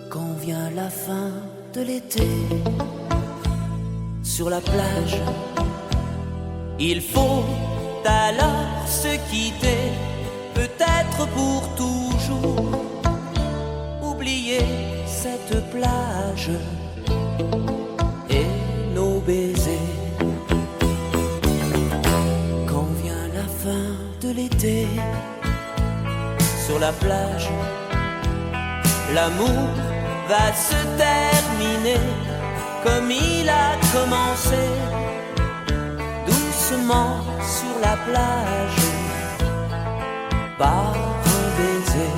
Quand vient la fin de l'été, sur la plage, il faut alors se quitter, peut-être pour toujours, oublier cette plage et nos baisers. Quand vient la fin de l'été, sur la plage, l'amour va se terminer comme il a commencé, doucement sur la plage, par un baiser.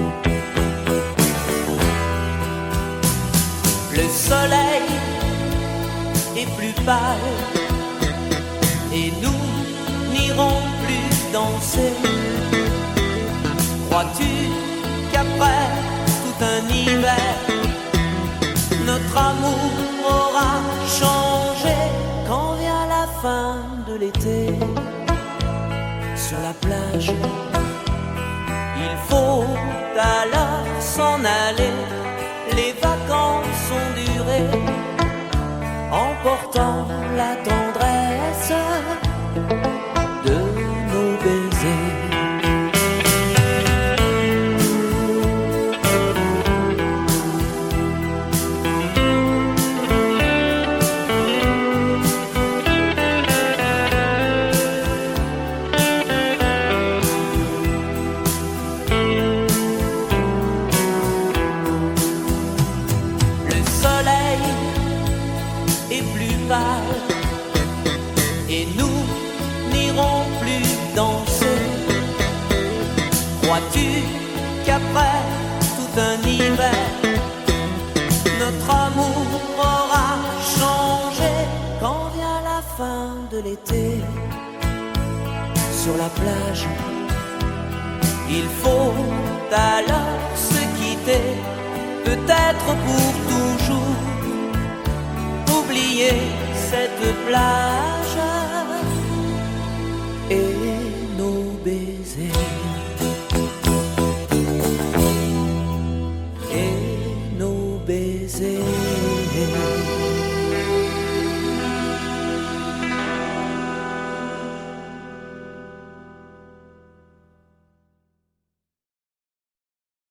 Le soleil est plus pâle et nous n'irons plus danser. Crois-tu qu'après tout un hiver, notre amour aura changé? Quand vient la fin de l'été, sur la plage, il faut alors s'en aller. Les vacances ont duré, emportant la tendresse de nos baisers. Et nous n'irons plus danser. Crois-tu qu'après tout un hiver, notre amour aura changé? Quand vient la fin de l'été, sur la plage, il faut alors se quitter, peut-être pour toujours, oublier cette plage